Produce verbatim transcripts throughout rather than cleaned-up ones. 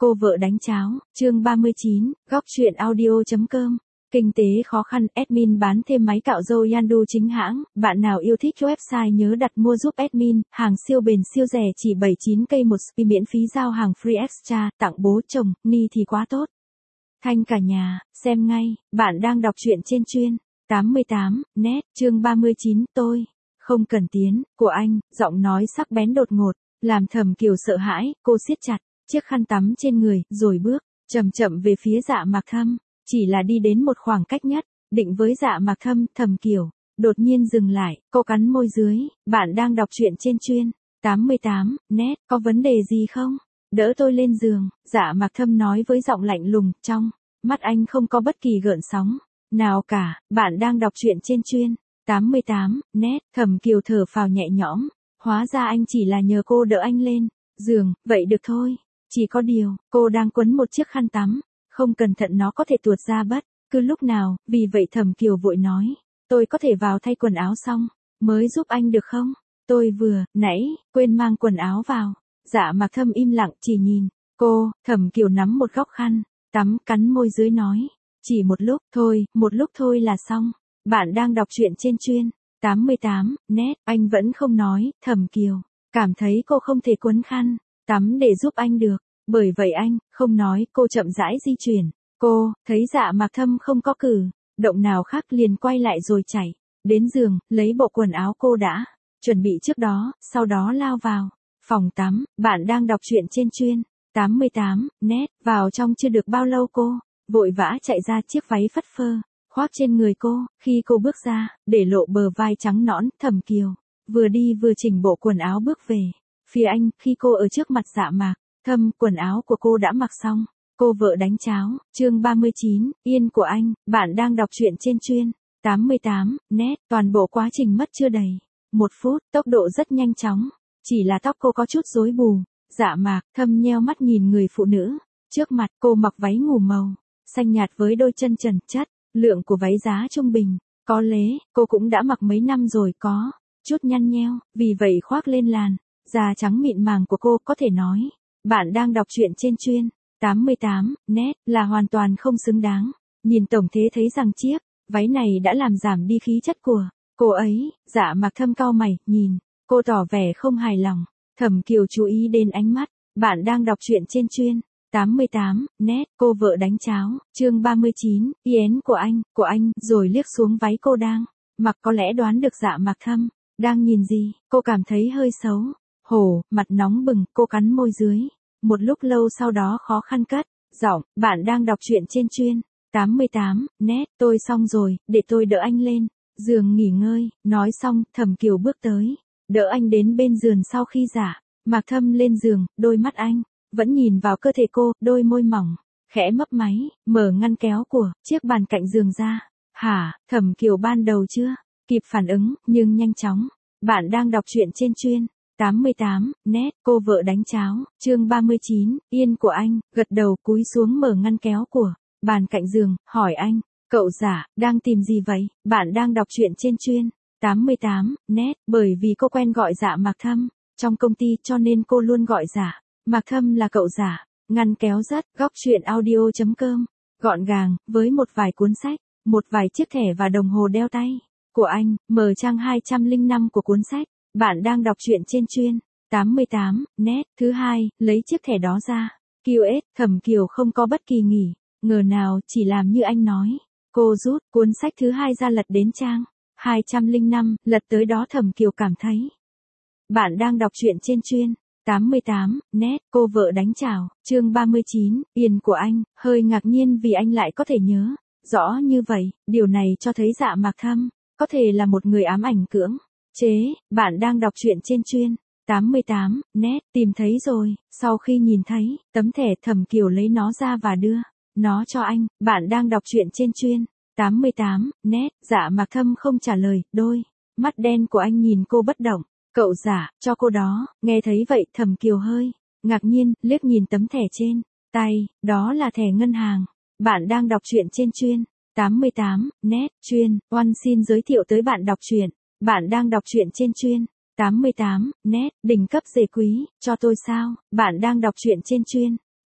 Cô vợ đánh cháo, chương ba mươi chín, góc truyện audio.com. Kinh tế khó khăn, admin bán thêm máy cạo râu Yandu chính hãng, bạn nào yêu thích website nhớ đặt mua giúp admin, hàng siêu bền siêu rẻ chỉ bảy mươi chín k một spi miễn phí giao hàng free extra, tặng bố chồng, ni thì quá tốt. Thanh cả nhà, xem ngay, bạn đang đọc truyện trên chuyên tám mươi tám, net, chương ba mươi chín, tôi, không cần tiến, của anh, giọng nói sắc bén đột ngột, làm Thẩm Kiều sợ hãi, cô siết chặt chiếc khăn tắm trên người, rồi bước chậm chậm về phía Dạ Mạc Thâm. Chỉ là đi đến một khoảng cách nhất, định với Dạ Mạc Thâm, Thẩm Kiều đột nhiên dừng lại, cô cắn môi dưới, bạn đang đọc truyện trên chuyên tám mươi tám, net, có vấn đề gì không? Đỡ tôi lên giường, Dạ Mạc Thâm nói với giọng lạnh lùng, trong mắt anh không có bất kỳ gợn sóng nào cả. Bạn đang đọc truyện trên chuyên tám mươi tám, net, Thẩm Kiều thở phào nhẹ nhõm, hóa ra anh chỉ là nhờ cô đỡ anh lên giường, vậy được thôi. Chỉ có điều, cô đang quấn một chiếc khăn tắm, không cẩn thận nó có thể tuột ra bất cứ lúc nào, vì vậy Thẩm Kiều vội nói, tôi có thể vào thay quần áo xong, mới giúp anh được không? Tôi vừa, nãy, quên mang quần áo vào. Dạ Mạc Thâm im lặng chỉ nhìn cô. Thẩm Kiều nắm một góc khăn tắm, cắn môi dưới nói, chỉ một lúc thôi, một lúc thôi là xong. Bạn đang đọc truyện trên chuyên tám mươi tám, net, anh vẫn không nói. Thẩm Kiều cảm thấy cô không thể quấn khăn tắm để giúp anh được, bởi vậy anh không nói. Cô chậm rãi di chuyển, cô thấy Dạ Mạc Thâm không có cử động nào khác liền quay lại rồi chạy đến giường, lấy bộ quần áo cô đã chuẩn bị trước đó, sau đó lao vào phòng tắm. Bạn đang đọc truyện trên chuyên tám mươi tám, net, vào trong chưa được bao lâu cô vội vã chạy ra, chiếc váy phất phơ khoác trên người cô. Khi cô bước ra, để lộ bờ vai trắng nõn, Thẩm Kiều vừa đi vừa chỉnh bộ quần áo bước về phía anh. Khi cô ở trước mặt Dạ Mạc Thâm, quần áo của cô đã mặc xong. Cô vợ đánh cháo, chương ba mươi chín, yên của anh. Bạn đang đọc truyện trên chuyên tám mươi tám, net, toàn bộ quá trình mất chưa đầy một phút, tốc độ rất nhanh chóng, chỉ là tóc cô có chút rối bù. Dạ Mạc Thâm nheo mắt nhìn người phụ nữ trước mặt. Cô mặc váy ngủ màu xanh nhạt với đôi chân trần, chất lượng của váy giá trung bình, có lẽ cô cũng đã mặc mấy năm rồi, có chút nhăn nheo, vì vậy khoác lên làn da trắng mịn màng của cô. Có thể nói, bạn đang đọc truyện trên chuyên tám mươi tám, net, là hoàn toàn không xứng đáng. Nhìn tổng thế thấy rằng chiếc váy này đã làm giảm đi khí chất của cô ấy. Dạ Mạc Thâm cau mày, nhìn cô tỏ vẻ không hài lòng. Thẩm Kiều chú ý đến ánh mắt. Bạn đang đọc truyện trên chuyên tám mươi tám, net, cô vợ đánh cháo, chương ba mươi chín, yên của anh, của anh, rồi liếc xuống váy cô đang mặc. Có lẽ đoán được Dạ Mạc Thâm đang nhìn gì, cô cảm thấy hơi xấu hổ, mặt nóng bừng, cô cắn môi dưới. Một lúc lâu sau đó khó khăn cất giọng, bạn đang đọc truyện trên chuyên tám mươi tám, net, tôi xong rồi, để tôi đỡ anh lên giường nghỉ ngơi. Nói xong, Thẩm Kiều bước tới, đỡ anh đến bên giường. Sau khi Dạ Mạc Thâm lên giường, đôi mắt anh vẫn nhìn vào cơ thể cô, đôi môi mỏng khẽ mấp máy, mở ngăn kéo của chiếc bàn cạnh giường ra. Hả? Thẩm Kiều ban đầu chưa kịp phản ứng, nhưng nhanh chóng. Bạn đang đọc truyện trên chuyên tám mươi tám, net, cô vợ đánh cháo, chương ba mươi chín, yên của anh, gật đầu cúi xuống mở ngăn kéo của bàn cạnh giường, hỏi anh, cậu Dạ, đang tìm gì vậy? Bạn đang đọc truyện trên chuyên tám mươi tám, net, bởi vì cô quen gọi Dạ Mạc Thâm trong công ty, cho nên cô luôn gọi Dạ Mạc Thâm là cậu Dạ. Ngăn kéo rất, góc truyện audio.com, gọn gàng, với một vài cuốn sách, một vài chiếc thẻ và đồng hồ đeo tay của anh. Mở trang hai trăm lẻ năm của cuốn sách. Bạn đang đọc truyện trên chuyên tám mươi tám, net, thứ hai, lấy chiếc thẻ đó ra. quy ét, Thẩm Kiều không có bất kỳ nghỉ ngờ nào, chỉ làm như anh nói. Cô rút cuốn sách thứ hai ra, lật đến trang hai trăm lẻ năm, lật tới đó Thẩm Kiều cảm thấy. Bạn đang đọc truyện trên chuyên tám mươi tám, net, cô vợ đánh chảo, chương ba mươi chín, yên của anh, hơi ngạc nhiên vì anh lại có thể nhớ rõ như vậy. Điều này cho thấy Dạ Mạc Thâm có thể là một người ám ảnh cưỡng chế. Bạn đang đọc truyện trên chuyên tám mươi tám, net, tìm thấy rồi. Sau khi nhìn thấy tấm thẻ, Thẩm Kiều lấy nó ra và đưa nó cho anh. Bạn đang đọc truyện trên chuyên tám mươi tám, net, Dạ Mạc Thâm không trả lời, đôi mắt đen của anh nhìn cô bất động. Cậu Dạ, cho cô đó. Nghe thấy vậy, Thẩm Kiều hơi ngạc nhiên, liếc nhìn tấm thẻ trên tay, đó là thẻ ngân hàng. Bạn đang đọc truyện trên chuyên tám mươi tám, net, chuyên, oan xin giới thiệu tới bạn đọc truyện. Bạn đang đọc truyện trên chuyên tám mươi tám, net, đỉnh cấp rể quý, cho tôi sao? Bạn đang đọc truyện trên chuyên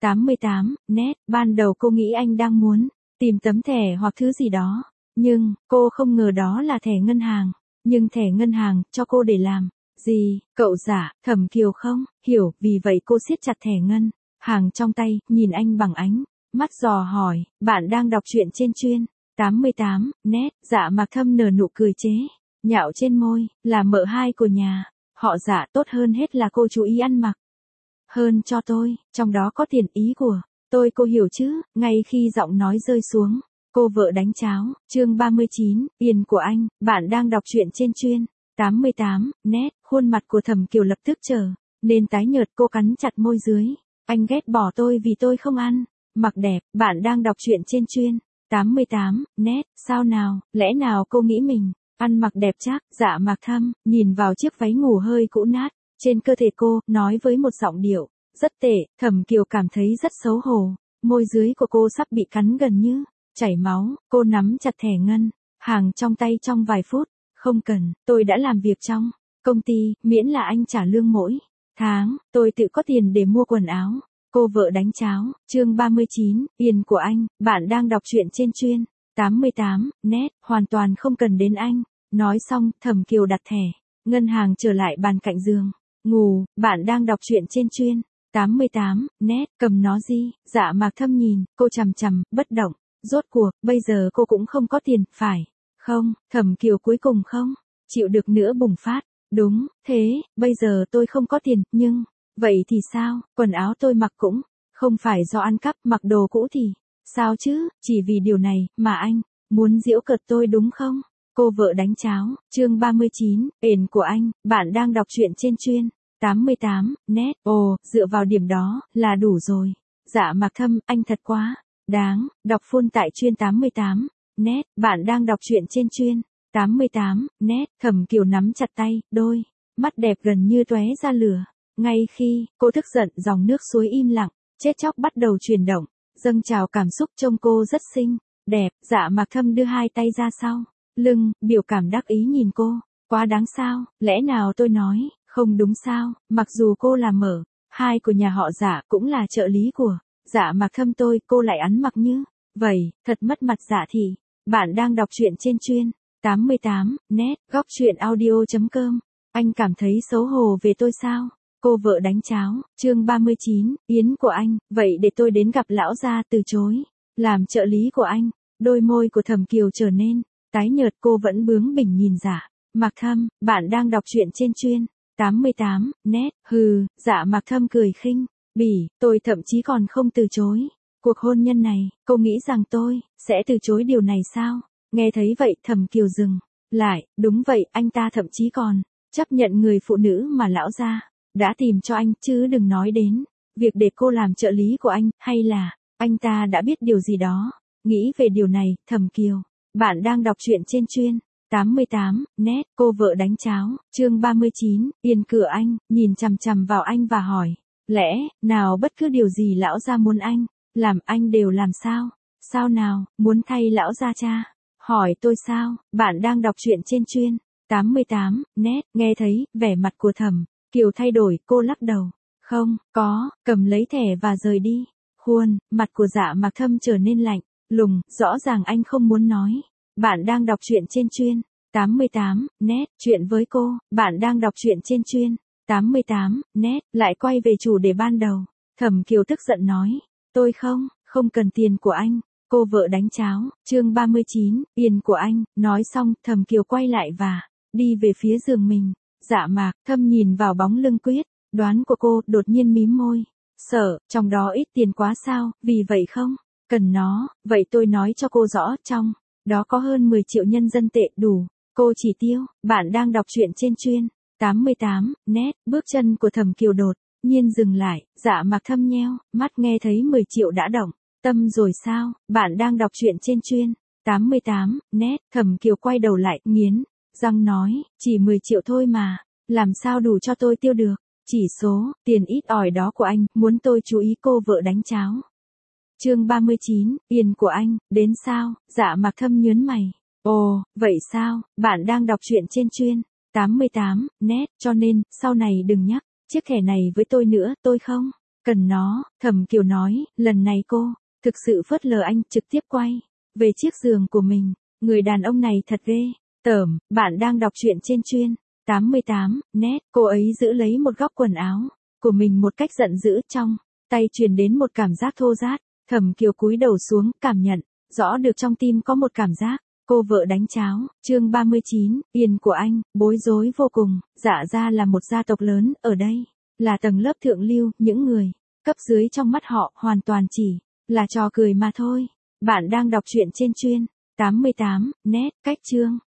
tám mươi tám, nét, ban đầu cô nghĩ anh đang muốn tìm tấm thẻ hoặc thứ gì đó. Nhưng, cô không ngờ đó là thẻ ngân hàng. Nhưng thẻ ngân hàng, cho cô để làm gì? Cậu giả, Thẩm Kiều không hiểu, vì vậy cô siết chặt thẻ ngân hàng trong tay, nhìn anh bằng ánh mắt dò hỏi, bạn đang đọc truyện trên chuyên tám mươi tám, nét, Dạ Mạc Thâm nở nụ cười chế nhạo trên môi, là mợ hai của nhà họ Dạ, tốt hơn hết là cô chú ý ăn mặc hơn cho tôi, trong đó có tiền ý của tôi, cô hiểu chứ? Ngay khi giọng nói rơi xuống, cô vợ đánh cháo, chương ba mươi chín, Yên của anh, bạn đang đọc truyện trên chuyên tám mươi tám, nét, khuôn mặt của Thẩm Kiều lập tức trở nên tái nhợt, cô cắn chặt môi dưới. Anh ghét bỏ tôi vì tôi không ăn mặc đẹp, bạn đang đọc truyện trên chuyên tám mươi tám, nét, sao nào, lẽ nào cô nghĩ mình ăn mặc đẹp chắc? Dạ Mạc Thâm nhìn vào chiếc váy ngủ hơi cũ nát trên cơ thể cô, nói với một giọng điệu rất tệ. Thẩm Kiều cảm thấy rất xấu hổ, môi dưới của cô sắp bị cắn gần như chảy máu, cô nắm chặt thẻ ngân hàng trong tay trong vài phút. Không cần, tôi đã làm việc trong công ty, miễn là anh trả lương mỗi tháng, tôi tự có tiền để mua quần áo. Cô vợ đánh cháo, chương ba mươi chín, Yên của anh, bạn đang đọc truyện trên chuyên tám mươi tám, nét, hoàn toàn không cần đến anh. Nói xong, Thẩm Kiều đặt thẻ ngân hàng trở lại bàn cạnh giường ngủ, bạn đang đọc truyện trên chuyên tám mươi tám, nét, cầm nó gì? Dạ Mạc Thâm nhìn cô chằm chằm, bất động. Rốt cuộc, bây giờ cô cũng không có tiền, phải không? Thẩm Kiều cuối cùng không chịu được nữa bùng phát. Đúng, thế, bây giờ tôi không có tiền, nhưng, vậy thì sao, quần áo tôi mặc cũng không phải do ăn cắp, mặc đồ cũ thì sao chứ, chỉ vì điều này mà anh muốn giễu cợt tôi đúng không? Cô vợ đánh cháo, chương ba mươi chín, Ền của anh, bạn đang đọc truyện trên chuyên tám mươi tám, nét, ồ, dựa vào điểm đó là đủ rồi. Dạ Mạc Thâm, anh thật quá đáng, đọc full tại chuyên tám mươi tám, nét, bạn đang đọc truyện trên chuyên tám mươi tám, nét. Thẩm Kiều nắm chặt tay, đôi mắt đẹp gần như tóe ra lửa. Ngay khi cô tức giận, dòng nước suối im lặng chết chóc bắt đầu chuyển động, dâng trào cảm xúc. Trông cô rất xinh đẹp. Dạ Mạc Thâm đưa hai tay ra sau lưng, biểu cảm đắc ý nhìn cô. Quá đáng sao, lẽ nào tôi nói không đúng sao? Mặc dù cô là mở hai của nhà họ Dạ, cũng là trợ lý của Dạ Mạc Thâm tôi, cô lại ăn mặc như vậy, thật mất mặt. Dạ thì, bạn đang đọc truyện trên chuyên tám mươi tám, nét, góc truyện audio.com. Anh cảm thấy xấu hổ về tôi sao? Cô vợ đánh cháo, chương ba mươi chín, Yến của anh, vậy để tôi đến gặp lão gia từ chối làm trợ lý của anh. Đôi môi của Thẩm Kiều trở nên tái nhợt, cô vẫn bướng bỉnh nhìn Dạ Mạc Thâm, bạn đang đọc truyện trên chuyên tám mươi tám, nét, hừ. Dạ Mạc Thâm cười khinh bỉ, tôi thậm chí còn không từ chối cuộc hôn nhân này, cô nghĩ rằng tôi sẽ từ chối điều này sao? Nghe thấy vậy, Thẩm Kiều dừng lại, đúng vậy, anh ta thậm chí còn chấp nhận người phụ nữ mà lão gia đã tìm cho anh, chứ đừng nói đến việc để cô làm trợ lý của anh, hay là anh ta đã biết điều gì đó. Nghĩ về điều này, Thẩm Kiều, bạn đang đọc truyện trên chuyên tám mươi tám, nét, cô vợ đánh cháo, chương ba mươi chín, Yên cửa anh, nhìn chằm chằm vào anh và hỏi, lẽ nào bất cứ điều gì lão gia muốn anh làm anh đều làm sao? Sao nào, muốn thay lão gia cha? Hỏi tôi sao? Bạn đang đọc truyện trên chuyên tám mươi tám, nét. Nghe thấy vẻ mặt của Thẩm Kiều thay đổi, cô lắc đầu, không có, cầm lấy thẻ và rời đi. Khuôn mặt của Dạ Mạc Thâm trở nên lạnh lùng, rõ ràng anh không muốn nói. Bạn đang đọc truyện trên chuyên tám mươi tám, nét, chuyện với cô. Bạn đang đọc truyện trên chuyên tám mươi tám, nét, lại quay về chủ đề ban đầu. Thẩm Kiều tức giận nói, tôi không, không cần tiền của anh. Cô vợ đánh cháo, chương ba mươi chín, Yên của anh. Nói xong, Thẩm Kiều quay lại và đi về phía giường mình. Dạ Mạc Thâm nhìn vào bóng lưng quyết đoán của cô, đột nhiên mím môi. Sợ, trong đó ít tiền quá sao, vì vậy không cần nó. Vậy tôi nói cho cô rõ, trong đó có hơn mười triệu nhân dân tệ, đủ cô chỉ tiêu. Bạn đang đọc truyện trên chuyên tám mươi tám, nét. Bước chân của Thẩm Kiều đột nhiên dừng lại. Dạ Mạc Thâm nheo mắt, nghe thấy mười triệu đã động tâm rồi sao? Bạn đang đọc truyện trên chuyên tám mươi tám, nét. Thẩm Kiều quay đầu lại, nghiến răng nói, chỉ mười triệu thôi mà, làm sao đủ cho tôi tiêu được? Chỉ số tiền ít ỏi đó của anh, muốn tôi chú ý? Cô vợ đánh cháo, chương ba mươi chín, Yên của anh, đến sao? Dạ Mạc Thâm nhớn mày. Ồ, vậy sao? Bạn đang đọc truyện trên chuyên tám mươi tám, nét, cho nên, sau này đừng nhắc chiếc thẻ này với tôi nữa, tôi không Cần nó, Thẩm Kiều nói, lần này cô, thực sự phớt lờ anh, trực tiếp quay về chiếc giường của mình. Người đàn ông này thật ghê. Tởm, bạn đang đọc truyện trên chuyên tám mươi tám net. Cô ấy giữ lấy một góc quần áo của mình một cách giận dữ, trong tay truyền đến một cảm giác thô rát. Thẩm Kiều cúi đầu xuống, cảm nhận rõ được trong tim có một cảm giác cô vợ đánh cháo. Chương ba mươi chín, tiền của anh, bối rối vô cùng. Dạ ra là một gia tộc lớn, ở đây là tầng lớp thượng lưu, những người cấp dưới trong mắt họ hoàn toàn chỉ là trò cười mà thôi. Bạn đang đọc truyện trên chuyên tám mươi tám net. Cách chương